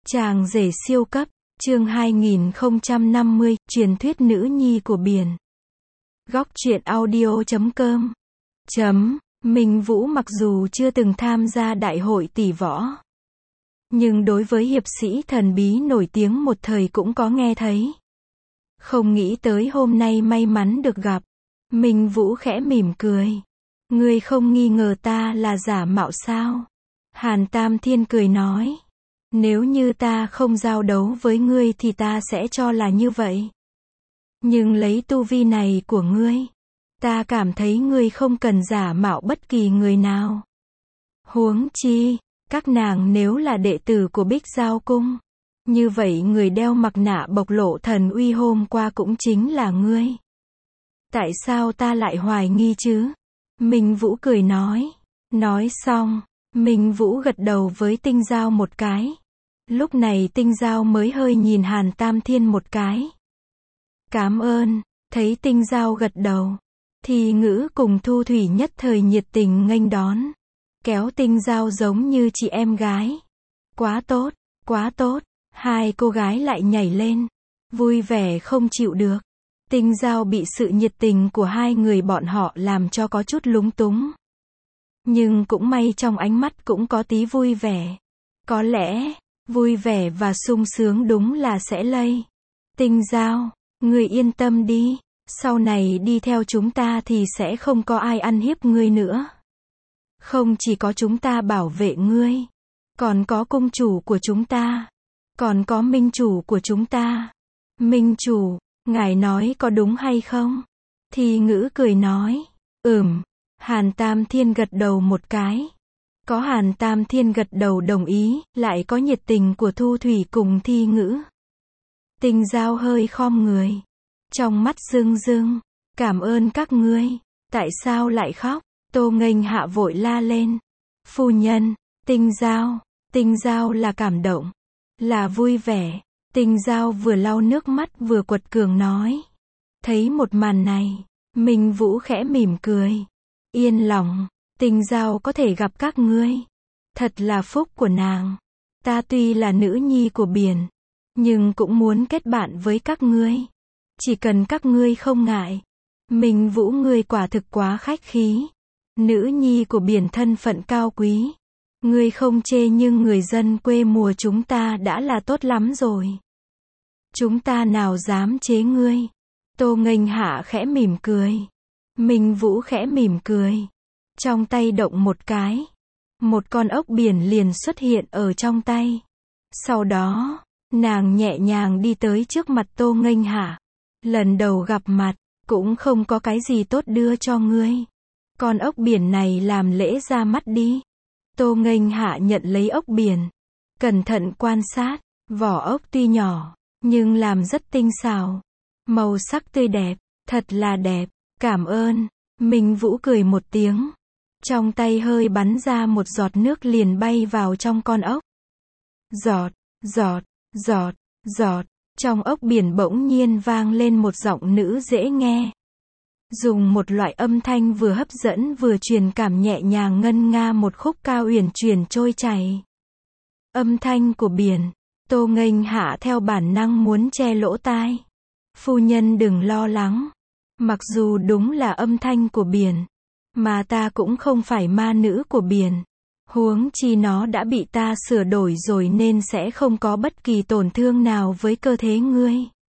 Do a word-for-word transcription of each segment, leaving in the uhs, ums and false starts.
Chàng rể siêu cấp, chương hai nghìn không trăm năm mươi, truyền thuyết nữ nhi của biển. Góc truyện audio chấm com. Chấm, Minh Vũ mặc dù chưa từng tham gia đại hội tỷ võ, nhưng đối với hiệp sĩ thần bí nổi tiếng một thời cũng có nghe thấy. Không nghĩ tới hôm nay may mắn được gặp. Minh Vũ khẽ mỉm cười. Ngươi không nghi ngờ ta là giả mạo sao? Hàn Tam Thiên cười nói. Nếu như ta không giao đấu với ngươi thì ta sẽ cho là như vậy. Nhưng lấy tu vi này của ngươi, ta cảm thấy ngươi không cần giả mạo bất kỳ người nào. Huống chi, các nàng nếu là đệ tử của Bích Giao Cung, như vậy người đeo mặt nạ bộc lộ thần uy hôm qua cũng chính là ngươi. Tại sao ta lại hoài nghi chứ? Minh Vũ cười nói. Nói xong, Minh Vũ gật đầu với Tinh Giao một cái. Lúc này Tinh Giao mới hơi nhìn Hàn Tam Thiên một cái. Cảm ơn. Thấy Tinh Giao gật đầu, thì Ngữ cùng Thu Thủy nhất thời nhiệt tình nghênh đón, kéo Tinh Giao giống như chị em gái. Quá tốt, quá tốt. Hai cô gái lại nhảy lên, vui vẻ không chịu được. Tinh Giao bị sự nhiệt tình của hai người bọn họ làm cho có chút lúng túng. Nhưng cũng may trong ánh mắt cũng có tí vui vẻ. Có lẽ, vui vẻ và sung sướng đúng là sẽ lây. Tinh Giao, ngươi yên tâm đi, sau này đi theo chúng ta thì sẽ không có ai ăn hiếp ngươi nữa. Không chỉ có chúng ta bảo vệ ngươi, còn có cung chủ của chúng ta, còn có minh chủ của chúng ta. Minh chủ, ngài nói có đúng hay không? Thì Ngữ cười nói. Ừm. Hàn Tam Thiên gật đầu một cái. Có Hàn Tam Thiên gật đầu đồng ý, lại có nhiệt tình của Thu Thủy cùng Thi Ngữ. Tinh Giao hơi khom người, trong mắt rưng rưng. Cảm ơn các ngươi. Tại sao lại khóc? Tô Nghênh Hạ vội la lên. Phu nhân, Tinh Giao. Tinh Giao là cảm động, là vui vẻ. Tinh Giao vừa lau nước mắt vừa quật cường nói. Thấy một màn này, Minh Vũ khẽ mỉm cười. Yên lòng, Tinh Giao có thể gặp các ngươi, thật là phúc của nàng. Ta tuy là nữ nhi của biển, nhưng cũng muốn kết bạn với các ngươi. Chỉ cần các ngươi không ngại. Minh Vũ ngươi quả thực quá khách khí. Nữ nhi của biển thân phận cao quý. Ngươi không chê nhưng người dân quê mùa chúng ta đã là tốt lắm rồi. Chúng ta nào dám chế ngươi. Tô Nghênh Hạ khẽ mỉm cười. Minh Vũ khẽ mỉm cười. Trong tay động một cái, một con ốc biển liền xuất hiện ở trong tay. Sau đó, nàng nhẹ nhàng đi tới trước mặt Tô Nghênh Hạ. Lần đầu gặp mặt, cũng không có cái gì tốt đưa cho ngươi. Con ốc biển này làm lễ ra mắt đi. Tô Nghênh Hạ nhận lấy ốc biển, cẩn thận quan sát. Vỏ ốc tuy nhỏ, nhưng làm rất tinh xảo. Màu sắc tươi đẹp, thật là đẹp. Cảm ơn. Minh Vũ cười một tiếng. Trong tay hơi bắn ra một giọt nước liền bay vào trong con ốc. Giọt, giọt, giọt, giọt. Trong ốc biển bỗng nhiên vang lên một giọng nữ dễ nghe. Dùng một loại âm thanh vừa hấp dẫn vừa truyền cảm nhẹ nhàng ngân nga một khúc cao uyển chuyển trôi chảy. Âm thanh của biển. Tô Nghênh Hạ theo bản năng muốn che lỗ tai. Phu nhân đừng lo lắng. Mặc dù đúng là âm thanh của biển, mà ta cũng không phải ma nữ của biển. Huống chi nó đã bị ta sửa đổi rồi nên sẽ không có bất kỳ tổn thương nào với cơ thể ngươi.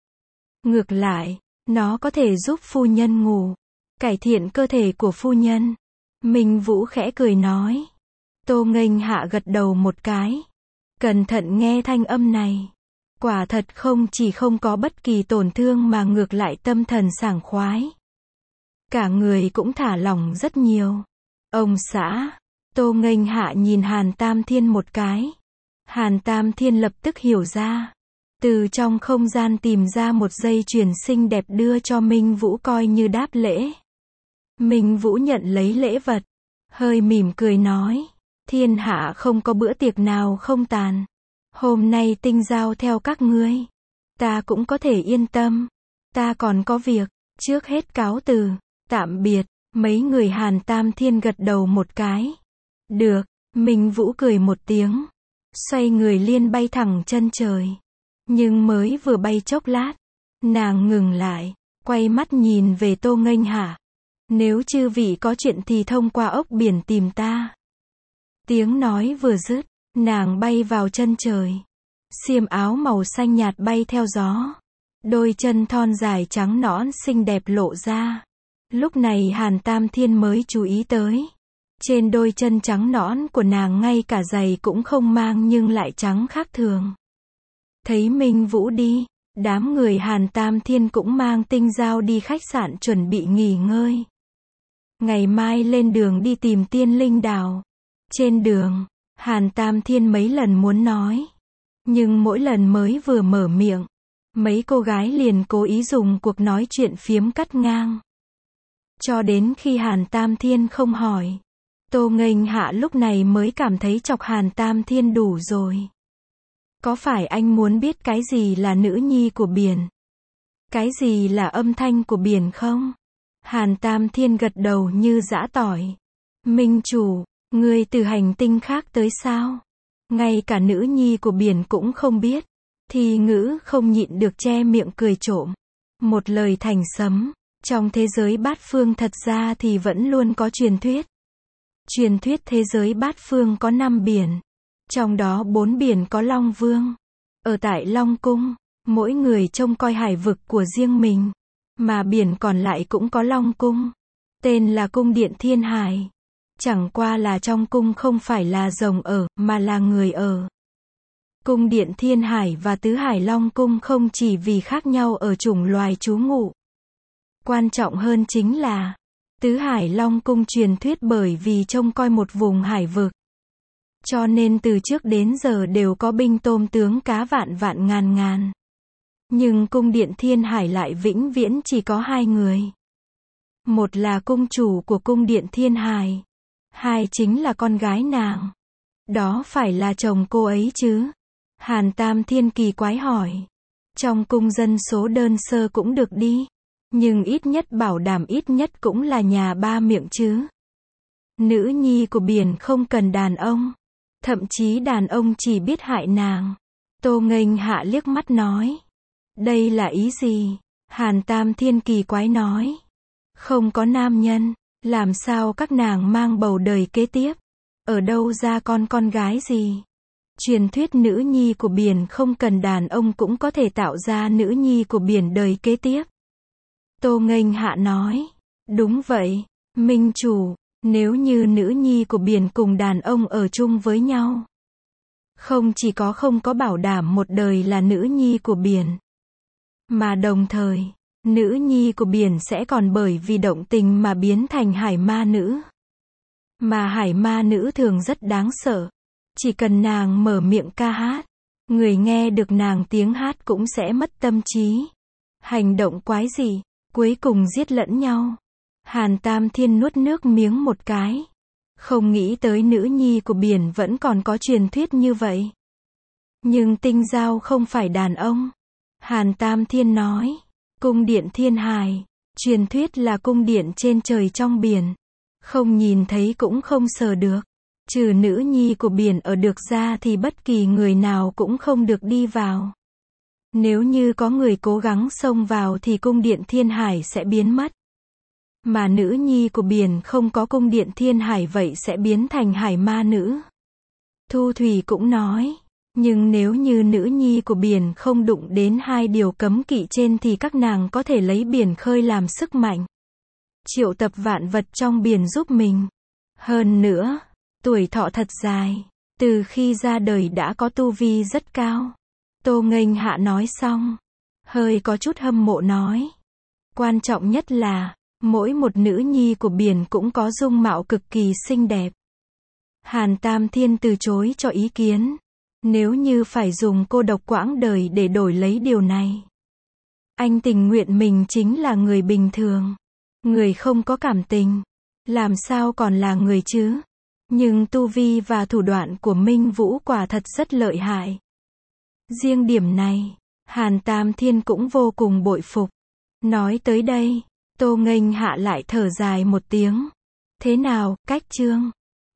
Ngược lại, nó có thể giúp phu nhân ngủ, cải thiện cơ thể của phu nhân. Minh Vũ khẽ cười nói. Tô Nghênh Hạ gật đầu một cái. Cẩn thận nghe thanh âm này. Quả thật không chỉ không có bất kỳ tổn thương mà ngược lại tâm thần sảng khoái. Cả người cũng thả lỏng rất nhiều. Ông xã. Tô Nghênh Hạ nhìn Hàn Tam Thiên một cái. Hàn Tam Thiên lập tức hiểu ra. Từ trong không gian tìm ra một dây chuyền xinh đẹp đưa cho Minh Vũ coi như đáp lễ. Minh Vũ nhận lấy lễ vật, hơi mỉm cười nói. Thiên hạ không có bữa tiệc nào không tàn. Hôm nay Tinh Giao theo các ngươi, ta cũng có thể yên tâm. Ta còn có việc, trước hết cáo từ, tạm biệt. Mấy người Hàn Tam Thiên gật đầu một cái. Được. Minh Vũ cười một tiếng. xoay người liên bay thẳng chân trời. Nhưng mới vừa bay chốc lát, nàng ngừng lại, quay mắt nhìn về Tô Nghênh Hạ. Nếu chư vị có chuyện thì thông qua ốc biển tìm ta. Tiếng nói vừa dứt, nàng bay vào chân trời. Xiêm áo màu xanh nhạt bay theo gió. Đôi chân thon dài trắng nõn xinh đẹp lộ ra. Lúc này Hàn Tam Thiên mới chú ý tới. Trên đôi chân trắng nõn của nàng ngay cả giày cũng không mang nhưng lại trắng khác thường. Thấy Minh Vũ đi, đám người Hàn Tam Thiên cũng mang tinh dao đi khách sạn chuẩn bị nghỉ ngơi. Ngày mai lên đường đi tìm Tiên Linh Đảo. Trên đường, Hàn Tam Thiên mấy lần muốn nói. Nhưng mỗi lần mới vừa mở miệng, mấy cô gái liền cố ý dùng cuộc nói chuyện phiếm cắt ngang. Cho đến khi Hàn Tam Thiên không hỏi, Tô Nghênh Hạ lúc này mới cảm thấy chọc Hàn Tam Thiên đủ rồi. Có phải anh muốn biết cái gì là nữ nhi của biển? Cái gì là âm thanh của biển không? Hàn Tam Thiên gật đầu như giã tỏi. Minh chủ, ngươi từ hành tinh khác tới sao? Ngay cả nữ nhi của biển cũng không biết. Thi Ngữ không nhịn được che miệng cười trộm. Một lời thành sấm. Trong thế giới bát phương thật ra thì vẫn luôn có truyền thuyết. Truyền thuyết thế giới bát phương có năm biển. Trong đó bốn biển có Long Vương. Ở tại Long Cung, mỗi người trông coi hải vực của riêng mình. Mà biển còn lại cũng có Long Cung. Tên là Cung Điện Thiên Hải. Chẳng qua là trong cung không phải là rồng ở, mà là người ở. Cung Điện Thiên Hải và Tứ Hải Long Cung không chỉ vì khác nhau ở chủng loài trú ngụ. Quan trọng hơn chính là, Tứ Hải Long Cung truyền thuyết bởi vì trông coi một vùng hải vực. Cho nên từ trước đến giờ đều có binh tôm tướng cá vạn vạn ngàn ngàn. Nhưng Cung Điện Thiên Hải lại vĩnh viễn chỉ có hai người. Một là cung chủ của Cung Điện Thiên Hải. Hai chính là con gái nàng. Đó phải là chồng cô ấy chứ? Hàn Tam Thiên kỳ quái hỏi. Trong cung dân số đơn sơ cũng được đi. Nhưng ít nhất bảo đảm ít nhất cũng là nhà ba miệng chứ. Nữ nhi của biển không cần đàn ông. Thậm chí đàn ông chỉ biết hại nàng. Tô Nghênh Hạ liếc mắt nói. Đây là ý gì? Hàn Tam Thiên kỳ quái nói. Không có nam nhân, làm sao các nàng mang bầu đời kế tiếp? Ở đâu ra con con gái gì? Truyền thuyết nữ nhi của biển không cần đàn ông cũng có thể tạo ra nữ nhi của biển đời kế tiếp. Tô Nghênh Hạ nói. Đúng vậy, Minh chủ, nếu như nữ nhi của biển cùng đàn ông ở chung với nhau. Không chỉ có không có bảo đảm một đời là nữ nhi của biển. Mà đồng thời, nữ nhi của biển sẽ còn bởi vì động tình mà biến thành hải ma nữ. Mà hải ma nữ thường rất đáng sợ. Chỉ cần nàng mở miệng ca hát, người nghe được nàng tiếng hát cũng sẽ mất tâm trí. Hành động quái gì, cuối cùng giết lẫn nhau. Hàn Tam Thiên nuốt nước miếng một cái. Không nghĩ tới nữ nhi của biển vẫn còn có truyền thuyết như vậy. Nhưng tinh giao không phải đàn ông. Hàn Tam Thiên nói. Cung Điện Thiên Hải. Truyền thuyết là cung điện trên trời trong biển. Không nhìn thấy cũng không sờ được. Trừ nữ nhi của biển ở được ra thì bất kỳ người nào cũng không được đi vào. Nếu như có người cố gắng xông vào thì cung điện Thiên Hải sẽ biến mất. Mà nữ nhi của biển không có cung điện Thiên Hải vậy sẽ biến thành hải ma nữ. Thu Thủy cũng nói. Nhưng nếu như nữ nhi của biển không đụng đến hai điều cấm kỵ trên thì các nàng có thể lấy biển khơi làm sức mạnh. Triệu tập vạn vật trong biển giúp mình. Hơn nữa, tuổi thọ thật dài. Từ khi ra đời đã có tu vi rất cao. Tô Nghênh Hạ nói xong. Hơi có chút hâm mộ nói. Quan trọng nhất là, mỗi một nữ nhi của biển cũng có dung mạo cực kỳ xinh đẹp. Hàn Tam Thiên từ chối cho ý kiến. Nếu như phải dùng cô độc quãng đời để đổi lấy điều này. Anh tình nguyện mình chính là người bình thường. Người không có cảm tình. Làm sao còn là người chứ? Nhưng tu vi và thủ đoạn của Minh Vũ quả thật rất lợi hại. Riêng điểm này, Hàn Tam Thiên cũng vô cùng bội phục. Nói tới đây, Tô Nghênh Hạ lại thở dài một tiếng. Thế nào, cách chương